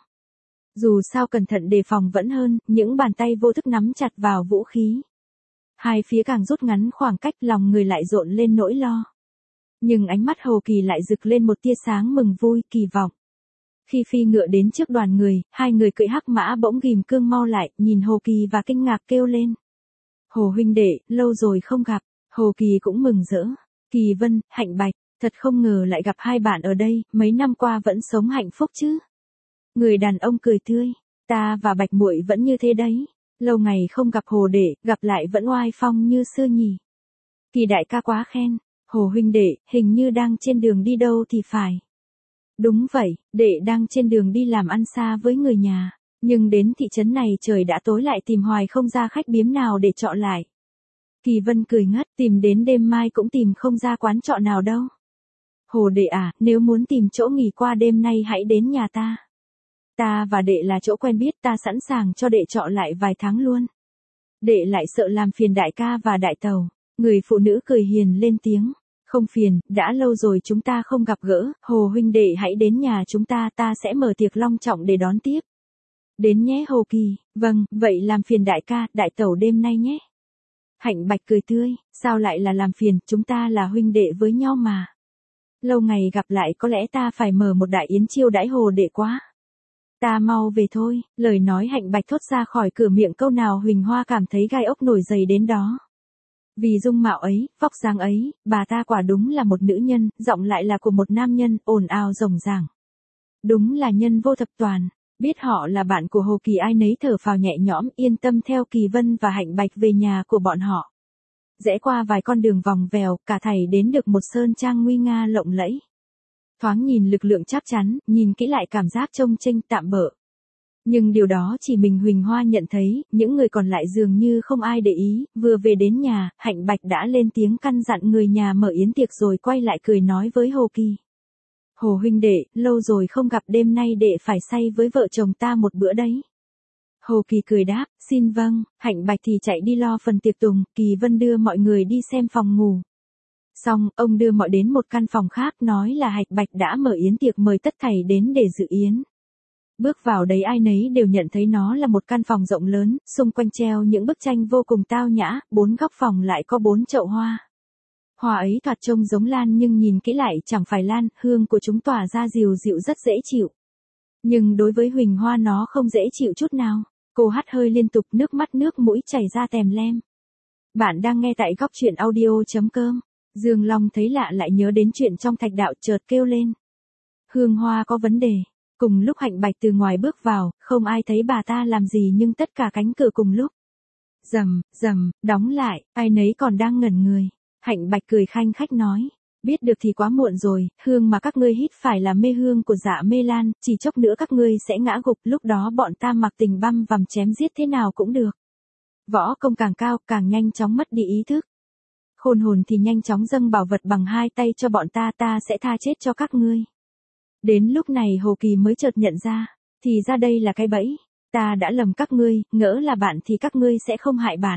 Dù sao cẩn thận đề phòng vẫn hơn, những bàn tay vô thức nắm chặt vào vũ khí. Hai phía càng rút ngắn khoảng cách, lòng người lại rộn lên nỗi lo. Nhưng ánh mắt Hồ Kỳ lại rực lên một tia sáng mừng vui, kỳ vọng. Khi phi ngựa đến trước đoàn người, hai người cưỡi hắc mã bỗng ghim cương mau lại, nhìn Hồ Kỳ và kinh ngạc kêu lên. Hồ huynh đệ, lâu rồi không gặp. Hồ Kỳ cũng mừng rỡ. Kỳ Vân, Hạnh Bạch, thật không ngờ lại gặp hai bạn ở đây, mấy năm qua vẫn sống hạnh phúc chứ. Người đàn ông cười tươi, ta và Bạch muội vẫn như thế đấy. Lâu ngày không gặp Hồ đệ, gặp lại vẫn oai phong như xưa nhỉ. Kỳ đại ca quá khen. Hồ huynh đệ, hình như đang trên đường đi đâu thì phải. Đúng vậy, đệ đang trên đường đi làm ăn xa với người nhà, nhưng đến thị trấn này trời đã tối lại tìm hoài không ra khách điếm nào để trọ lại. Kỳ Vân cười ngất, tìm đến đêm mai cũng tìm không ra quán trọ nào đâu. Hồ đệ à, nếu muốn tìm chỗ nghỉ qua đêm nay hãy đến nhà ta. Ta và đệ là chỗ quen biết, ta sẵn sàng cho đệ trọ lại vài tháng luôn. Đệ lại sợ làm phiền đại ca và đại tàu. Người phụ nữ cười hiền lên tiếng. Không phiền, đã lâu rồi chúng ta không gặp gỡ, Hồ huynh đệ hãy đến nhà chúng ta, ta sẽ mở tiệc long trọng để đón tiếp. Đến nhé Hồ Kỳ, vâng, vậy làm phiền đại ca, đại tẩu đêm nay nhé. Hạnh Bạch cười tươi, sao lại là làm phiền, chúng ta là huynh đệ với nhau mà. Lâu ngày gặp lại có lẽ ta phải mở một đại yến chiêu đãi Hồ đệ quá. Ta mau về thôi, lời nói Hạnh Bạch thốt ra khỏi cửa miệng câu nào Huỳnh Hoa cảm thấy gai ốc nổi dày đến đó. Vì dung mạo ấy, vóc dáng ấy, bà ta quả đúng là một nữ nhân, giọng lại là của một nam nhân, ồn ào rồng ràng. Đúng là nhân vô thập toàn, biết họ là bạn của Hồ Kỳ ai nấy thở phào nhẹ nhõm yên tâm theo Kỳ Vân và Hạnh Bạch về nhà của bọn họ. Rẽ qua vài con đường vòng vèo, cả thảy đến được một sơn trang nguy nga lộng lẫy. Thoáng nhìn lực lượng chắc chắn, nhìn kỹ lại cảm giác trông chênh tạm bợ. Nhưng điều đó chỉ mình Huỳnh Hoa nhận thấy, những người còn lại dường như không ai để ý, vừa về đến nhà, Hạnh Bạch đã lên tiếng căn dặn người nhà mở yến tiệc rồi quay lại cười nói với Hồ Kỳ. Hồ huynh đệ, lâu rồi không gặp đêm nay đệ phải say với vợ chồng ta một bữa đấy. Hồ Kỳ cười đáp, xin vâng, Hạnh Bạch thì chạy đi lo phần tiệc tùng, Kỳ Vân đưa mọi người đi xem phòng ngủ. Xong, ông đưa mọi đến một căn phòng khác nói là Hạnh Bạch đã mở yến tiệc mời tất thảy đến để dự yến. Bước vào đấy ai nấy đều nhận thấy nó là một căn phòng rộng lớn, xung quanh treo những bức tranh vô cùng tao nhã, bốn góc phòng lại có bốn chậu hoa. Hoa ấy thoạt trông giống lan nhưng nhìn kỹ lại chẳng phải lan, hương của chúng tỏa ra dịu dịu rất dễ chịu. Nhưng đối với Huỳnh Hoa nó không dễ chịu chút nào. Cô hắt hơi liên tục nước mắt nước mũi chảy ra tèm lem. Bạn đang nghe tại góc truyện audio.com. Dương Long thấy lạ lại nhớ đến chuyện trong thạch đạo chợt kêu lên. Hương hoa có vấn đề. Cùng lúc Hạnh Bạch từ ngoài bước vào, không ai thấy bà ta làm gì nhưng tất cả cánh cửa cùng lúc. Rầm, rầm, đóng lại, ai nấy còn đang ngẩn người. Hạnh Bạch cười khanh khách nói. Biết được thì quá muộn rồi, hương mà các ngươi hít phải là mê hương của Dạ Mê Lan, chỉ chốc nữa các ngươi sẽ ngã gục, lúc đó bọn ta mặc tình băm vằm chém giết thế nào cũng được. Võ công càng cao, càng nhanh chóng mất đi ý thức. Khôn hồn thì nhanh chóng dâng bảo vật bằng hai tay cho bọn ta, ta sẽ tha chết cho các ngươi. Đến lúc này Hồ Kỳ mới chợt nhận ra, thì ra đây là cái bẫy, ta đã lầm các ngươi, ngỡ là bạn thì các ngươi sẽ không hại bạn.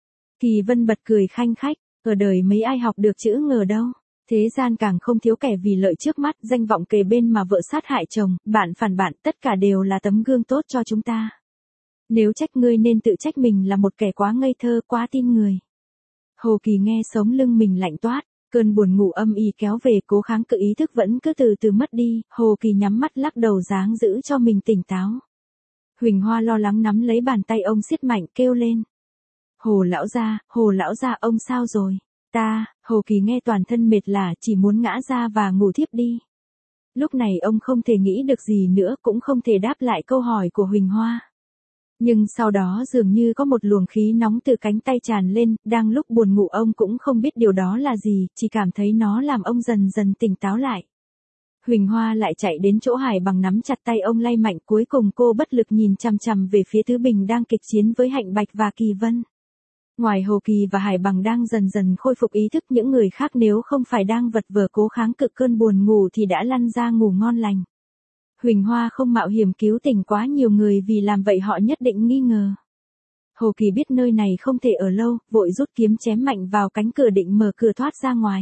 Kỳ Vân bật cười khanh khách, ở đời mấy ai học được chữ ngờ đâu. Thế gian càng không thiếu kẻ vì lợi trước mắt, danh vọng kề bên mà vợ sát hại chồng, bạn phản bạn, tất cả đều là tấm gương tốt cho chúng ta. Nếu trách ngươi nên tự trách mình là một kẻ quá ngây thơ, quá tin người. Hồ Kỳ nghe sống lưng mình lạnh toát, cơn buồn ngủ âm ỉ kéo về, cố kháng cự ý thức vẫn cứ từ từ mất đi, Hồ Kỳ nhắm mắt lắc đầu dáng giữ cho mình tỉnh táo. Huỳnh Hoa lo lắng nắm lấy bàn tay ông siết mạnh kêu lên. Hồ lão gia, Hồ lão gia ông sao rồi? Ta, Hồ Kỳ nghe toàn thân mệt lả chỉ muốn ngã ra và ngủ thiếp đi. Lúc này ông không thể nghĩ được gì nữa cũng không thể đáp lại câu hỏi của Huỳnh Hoa. Nhưng sau đó dường như có một luồng khí nóng từ cánh tay tràn lên, đang lúc buồn ngủ ông cũng không biết điều đó là gì, chỉ cảm thấy nó làm ông dần dần tỉnh táo lại. Huỳnh Hoa lại chạy đến chỗ Hải Bằng nắm chặt tay ông lay mạnh, cuối cùng cô bất lực nhìn chằm chằm về phía Tứ Bình đang kịch chiến với Hạnh Bạch và Kỳ Vân. Ngoài Hồ Kỳ và Hải Bằng đang dần dần khôi phục ý thức, những người khác nếu không phải đang vật vờ cố kháng cự cơn buồn ngủ thì đã lăn ra ngủ ngon lành. Huỳnh Hoa không mạo hiểm cứu tỉnh quá nhiều người vì làm vậy họ nhất định nghi ngờ. Hồ Kỳ biết nơi này không thể ở lâu, vội rút kiếm chém mạnh vào cánh cửa định mở cửa thoát ra ngoài.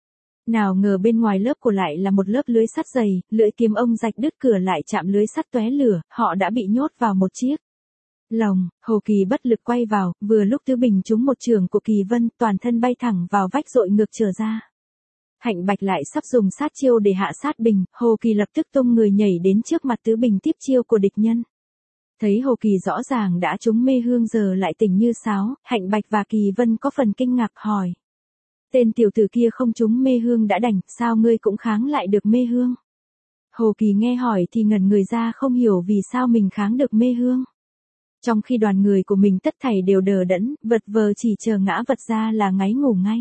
Nào ngờ bên ngoài lớp của lại là một lớp lưới sắt dày, lưỡi kiếm ông rạch đứt cửa lại chạm lưới sắt tóe lửa, họ đã bị nhốt vào một chiếc lồng. Hồ Kỳ bất lực quay vào, vừa lúc Tứ Bình trúng một chưởng của Kỳ Vân, toàn thân bay thẳng vào vách dội ngược trở ra. Hạnh Bạch lại sắp dùng sát chiêu để hạ sát Bình, Hồ Kỳ lập tức tung người nhảy đến trước mặt Tứ Bình tiếp chiêu của địch nhân. Thấy Hồ Kỳ rõ ràng đã trúng mê hương giờ lại tỉnh như sáo, Hạnh Bạch và Kỳ Vân có phần kinh ngạc hỏi. Tên tiểu tử kia không trúng mê hương đã đành, sao ngươi cũng kháng lại được mê hương? Hồ Kỳ nghe hỏi thì ngẩn người ra không hiểu vì sao mình kháng được mê hương. Trong khi đoàn người của mình tất thảy đều đờ đẫn, vật vờ chỉ chờ ngã vật ra là ngáy ngủ ngay.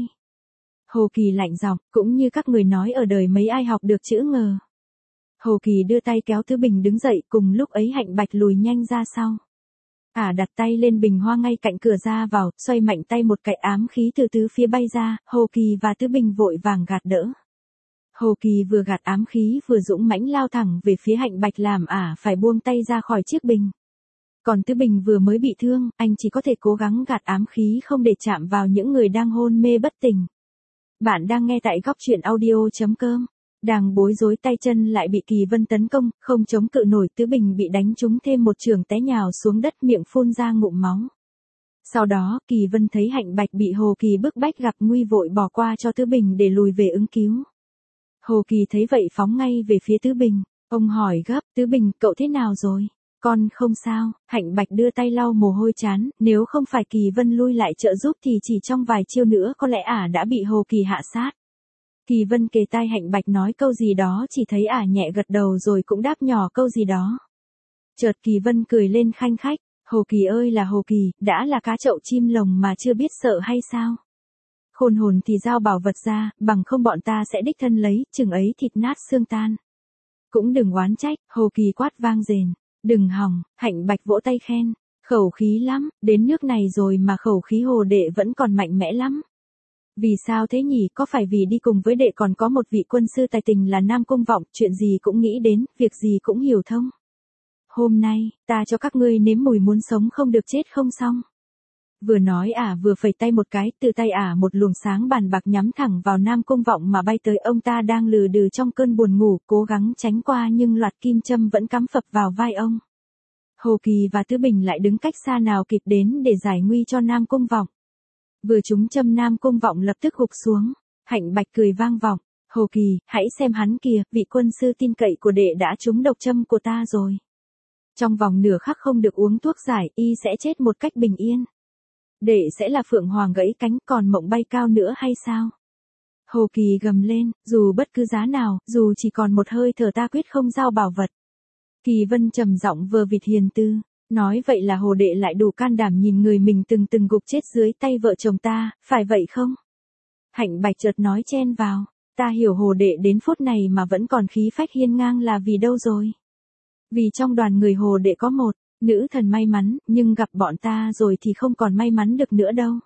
Hồ Kỳ lạnh giọng, cũng như các người nói ở đời mấy ai học được chữ ngờ. Hồ Kỳ đưa tay kéo Tứ Bình đứng dậy, cùng lúc ấy Hạnh Bạch lùi nhanh ra sau. Ả à đặt tay lên bình hoa ngay cạnh cửa ra vào, xoay mạnh tay một cái ám khí từ tứ phía bay ra, Hồ Kỳ và Tứ Bình vội vàng gạt đỡ. Hồ Kỳ vừa gạt ám khí vừa dũng mãnh lao thẳng về phía Hạnh Bạch làm Ả à phải buông tay ra khỏi chiếc bình. Còn Tứ Bình vừa mới bị thương, anh chỉ có thể cố gắng gạt ám khí không để chạm vào những người đang hôn mê bất tỉnh. Bạn đang nghe tại góc truyện audio.com. Đang bối rối tay chân lại bị Kỳ Vân tấn công, không chống cự nổi, Tứ Bình bị đánh trúng thêm một chưởng té nhào xuống đất miệng phun ra ngụm máu. Sau đó, Kỳ Vân thấy Hạnh Bạch bị Hồ Kỳ bức bách gặp nguy vội bỏ qua cho Tứ Bình để lùi về ứng cứu. Hồ Kỳ thấy vậy phóng ngay về phía Tứ Bình, ông hỏi gấp, Tứ Bình, cậu thế nào rồi? Con không sao, Hạnh Bạch đưa tay lau mồ hôi trán, nếu không phải Kỳ Vân lui lại trợ giúp thì chỉ trong vài chiêu nữa có lẽ ả đã bị Hồ Kỳ hạ sát. Kỳ Vân kề tai Hạnh Bạch nói câu gì đó, chỉ thấy ả nhẹ gật đầu rồi cũng đáp nhỏ câu gì đó. Chợt Kỳ Vân cười lên khanh khách, Hồ Kỳ ơi là Hồ Kỳ, đã là cá chậu chim lồng mà chưa biết sợ hay sao? Khôn hồn thì giao bảo vật ra, bằng không bọn ta sẽ đích thân lấy, chừng ấy thịt nát xương tan. Cũng đừng oán trách, Hồ Kỳ quát vang rền, đừng hòng, Hạnh Bạch vỗ tay khen, khẩu khí lắm, đến nước này rồi mà khẩu khí Hồ đệ vẫn còn mạnh mẽ lắm. Vì sao thế nhỉ, có phải vì đi cùng với đệ còn có một vị quân sư tài tình là Nam Cung Vọng, chuyện gì cũng nghĩ đến, việc gì cũng hiểu thông. Hôm nay, ta cho các ngươi nếm mùi muốn sống không được chết không xong. Vừa nói ả vừa phẩy tay một cái, từ tay ả một luồng sáng bàn bạc nhắm thẳng vào Nam Cung Vọng mà bay tới. Ông ta đang lừ đừ trong cơn buồn ngủ, cố gắng tránh qua nhưng loạt kim châm vẫn cắm phập vào vai ông. Hồ Kỳ và Tứ Bình lại đứng cách xa nào kịp đến để giải nguy cho Nam Cung Vọng. Vừa trúng châm Nam Cung Vọng lập tức gục xuống. Hạnh Bạch cười vang vọng, Hồ Kỳ, hãy xem hắn kìa, vị quân sư tin cậy của đệ đã trúng độc châm của ta rồi. Trong vòng nửa khắc không được uống thuốc giải, y sẽ chết một cách bình yên. Đệ sẽ là phượng hoàng gãy cánh, còn mộng bay cao nữa hay sao? Hồ Kỳ gầm lên, dù bất cứ giá nào, dù chỉ còn một hơi thở ta quyết không giao bảo vật. Kỳ Vân trầm giọng vờ vịt hiền tư, nói vậy là Hồ đệ lại đủ can đảm nhìn người mình từng từng gục chết dưới tay vợ chồng ta, phải vậy không? Hạnh Bạch chợt nói chen vào, ta hiểu Hồ đệ đến phút này mà vẫn còn khí phách hiên ngang là vì đâu rồi? Vì trong đoàn người Hồ đệ có một nữ thần may mắn, nhưng gặp bọn ta rồi thì không còn may mắn được nữa đâu.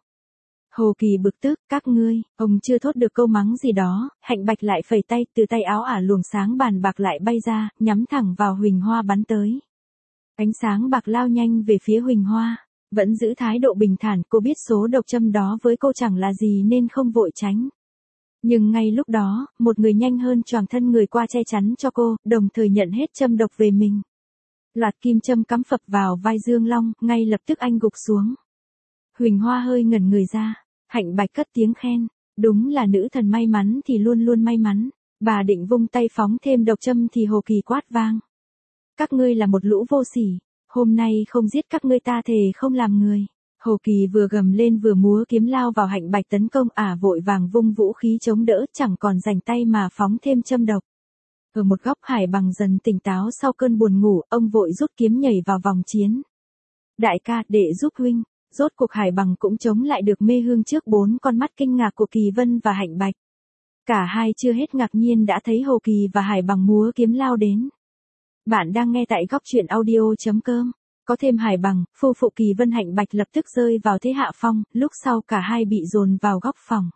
Hồ Kỳ bực tức, các ngươi, ông chưa thốt được câu mắng gì đó, Hạnh Bạch lại phẩy tay, từ tay áo ả luồng sáng bàn bạc lại bay ra, nhắm thẳng vào Huỳnh Hoa bắn tới. Ánh sáng bạc lao nhanh về phía Huỳnh Hoa, vẫn giữ thái độ bình thản, cô biết số độc châm đó với cô chẳng là gì nên không vội tránh. Nhưng ngay lúc đó, một người nhanh hơn choàng thân người qua che chắn cho cô, đồng thời nhận hết châm độc về mình. Loạt kim châm cắm phập vào vai Dương Long, ngay lập tức anh gục xuống. Huỳnh Hoa hơi ngẩn người ra, Hạnh Bạch cất tiếng khen, đúng là nữ thần may mắn thì luôn luôn may mắn. Bà định vung tay phóng thêm độc châm thì Hồ Kỳ quát vang. Các ngươi là một lũ vô sỉ, hôm nay không giết các ngươi ta thề không làm người. Hồ Kỳ vừa gầm lên vừa múa kiếm lao vào Hạnh Bạch tấn công, ả vội vàng vung vũ khí chống đỡ, chẳng còn rảnh tay mà phóng thêm châm độc. Ở một góc Hải Bằng dần tỉnh táo sau cơn buồn ngủ, ông vội rút kiếm nhảy vào vòng chiến. Đại ca, đệ giúp huynh. Rốt cuộc Hải Bằng cũng chống lại được mê hương trước bốn con mắt kinh ngạc của Kỳ Vân và Hạnh Bạch. Cả hai chưa hết ngạc nhiên đã thấy Hồ Kỳ và Hải Bằng múa kiếm lao đến. Bạn đang nghe tại góc truyện audio chấm com. Có thêm Hải Bằng, phu phụ Kỳ Vân Hạnh Bạch lập tức rơi vào thế hạ phong, lúc sau cả hai bị dồn vào góc phòng.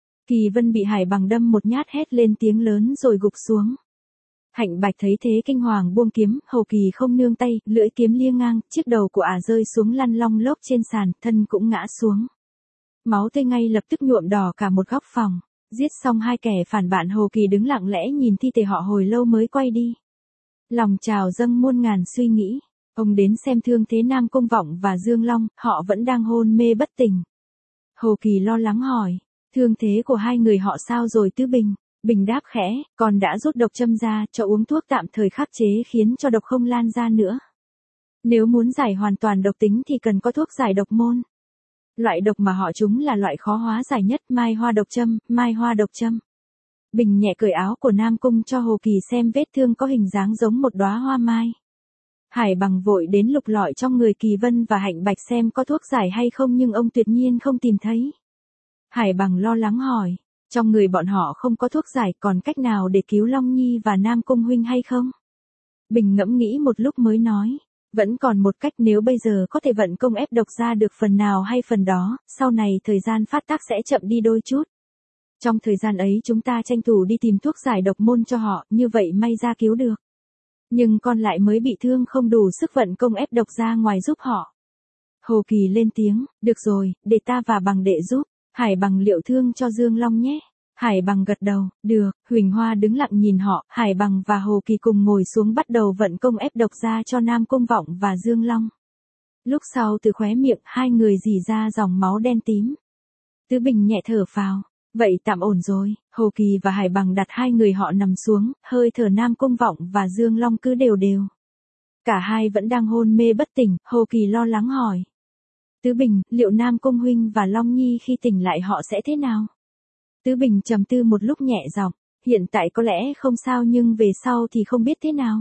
Kỳ Vân bị Hải Bằng đâm một nhát hét lên tiếng lớn rồi gục xuống. Hạnh Bạch thấy thế kinh hoàng buông kiếm, Hồ Kỳ không nương tay, lưỡi kiếm liêng ngang, chiếc đầu của ả rơi xuống lăn long lốc trên sàn, thân cũng ngã xuống. Máu tươi ngay lập tức nhuộm đỏ cả một góc phòng. Giết xong hai kẻ phản bạn, Hồ Kỳ đứng lặng lẽ nhìn thi thể họ hồi lâu mới quay đi. Lòng trào dâng muôn ngàn suy nghĩ. Ông đến xem thương thế Nam Cung Vọng và Dương Long, họ vẫn đang hôn mê bất tỉnh. Hồ Kỳ lo lắng hỏi, thương thế của hai người họ sao rồi Tứ Bình? Bình đáp khẽ, còn đã rút độc châm ra, cho uống thuốc tạm thời khắc chế khiến cho độc không lan ra nữa. Nếu muốn giải hoàn toàn độc tính thì cần có thuốc giải độc môn. Loại độc mà họ trúng là loại khó hóa giải nhất, mai hoa độc châm, mai hoa độc châm. Bình nhẹ cởi áo của Nam Cung cho Hồ Kỳ xem vết thương có hình dáng giống một đóa hoa mai. Hải Bằng vội đến lục lọi trong người Kỳ Vân và Hạnh Bạch xem có thuốc giải hay không, nhưng ông tuyệt nhiên không tìm thấy. Hải Bằng lo lắng hỏi, trong người bọn họ không có thuốc giải, còn cách nào để cứu Long Nhi và Nam Cung huynh hay không? Bình ngẫm nghĩ một lúc mới nói, vẫn còn một cách, nếu bây giờ có thể vận công ép độc ra được phần nào hay phần đó, sau này thời gian phát tác sẽ chậm đi đôi chút. Trong thời gian ấy chúng ta tranh thủ đi tìm thuốc giải độc môn cho họ, như vậy may ra cứu được. Nhưng con lại mới bị thương không đủ sức vận công ép độc ra ngoài giúp họ. Hồ Kỳ lên tiếng, được rồi, để ta và Bằng đệ giúp. Hải Bằng liệu thương cho Dương Long nhé. Hải Bằng gật đầu, được. Huỳnh Hoa đứng lặng nhìn họ, Hải Bằng và Hồ Kỳ cùng ngồi xuống bắt đầu vận công ép độc ra cho Nam Cung Vọng và Dương Long. Lúc sau từ khóe miệng hai người rỉ ra dòng máu đen tím. Tứ Bình nhẹ thở phào, vậy tạm ổn rồi. Hồ Kỳ và Hải Bằng đặt hai người họ nằm xuống, hơi thở Nam Cung Vọng và Dương Long cứ đều đều. Cả hai vẫn đang hôn mê bất tỉnh, Hồ Kỳ lo lắng hỏi. Tứ Bình, liệu Nam Cung huynh và Long Nhi khi tỉnh lại họ sẽ thế nào? Tứ Bình trầm tư một lúc nhẹ giọng, hiện tại có lẽ không sao nhưng về sau thì không biết thế nào.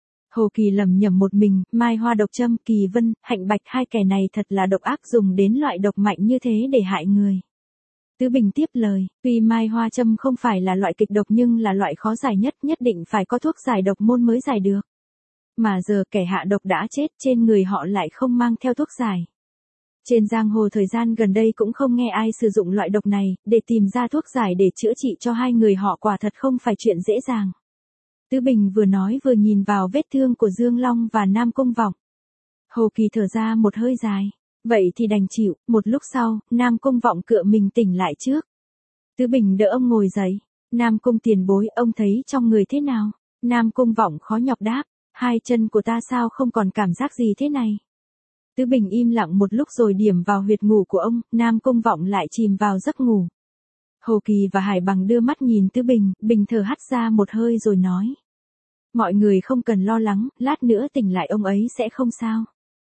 Hồ Kỳ lẩm nhẩm một mình, Mai Hoa độc châm, Kỳ Vân, Hạnh Bạch hai kẻ này thật là độc ác, dùng đến loại độc mạnh như thế để hại người. Tứ Bình tiếp lời, tuy Mai Hoa châm không phải là loại kịch độc nhưng là loại khó giải nhất, nhất định phải có thuốc giải độc môn mới giải được. Mà giờ kẻ hạ độc đã chết, trên người họ lại không mang theo thuốc giải. Trên giang hồ thời gian gần đây cũng không nghe ai sử dụng loại độc này, để tìm ra thuốc giải để chữa trị cho hai người họ quả thật không phải chuyện dễ dàng. Tứ Bình vừa nói vừa nhìn vào vết thương của Dương Long và Nam Cung Vọng. Hồ Kỳ thở ra một hơi dài. Vậy thì đành chịu, một lúc sau, Nam Cung Vọng cựa mình tỉnh lại trước. Tứ Bình đỡ ông ngồi dậy. Nam Cung tiền bối, ông thấy trong người thế nào? Nam Cung Vọng khó nhọc đáp, hai chân của ta sao không còn cảm giác gì thế này? Tứ Bình im lặng một lúc rồi điểm vào huyệt ngủ của ông, Nam Cung Vọng lại chìm vào giấc ngủ. Hồ Kỳ và Hải Bằng đưa mắt nhìn Tứ Bình, Bình thở hắt ra một hơi rồi nói. Mọi người không cần lo lắng, lát nữa tỉnh lại ông ấy sẽ không sao.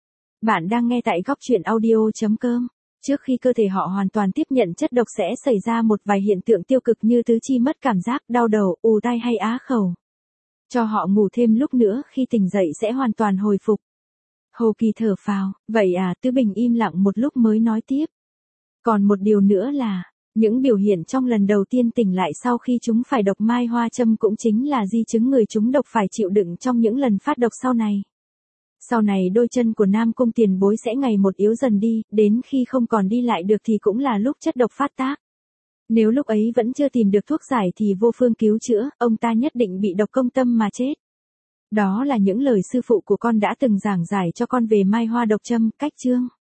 Bạn đang nghe tại góc truyện audio chấm com. Trước khi cơ thể họ hoàn toàn tiếp nhận chất độc sẽ xảy ra một vài hiện tượng tiêu cực như tứ chi mất cảm giác, đau đầu, ù tai hay á khẩu. Cho họ ngủ thêm lúc nữa, khi tỉnh dậy sẽ hoàn toàn hồi phục. Hồ Kỳ thở phào, vậy à? Tứ Bình im lặng một lúc mới nói tiếp. Còn một điều nữa là, những biểu hiện trong lần đầu tiên tỉnh lại sau khi chúng phải độc Mai Hoa châm cũng chính là di chứng người chúng độc phải chịu đựng trong những lần phát độc sau này. Sau này đôi chân của Nam Cung tiền bối sẽ ngày một yếu dần đi, đến khi không còn đi lại được thì cũng là lúc chất độc phát tác. Nếu lúc ấy vẫn chưa tìm được thuốc giải thì vô phương cứu chữa, ông ta nhất định bị độc công tâm mà chết. Đó là những lời sư phụ của con đã từng giảng giải cho con về Mai Hoa độc châm, cách chương.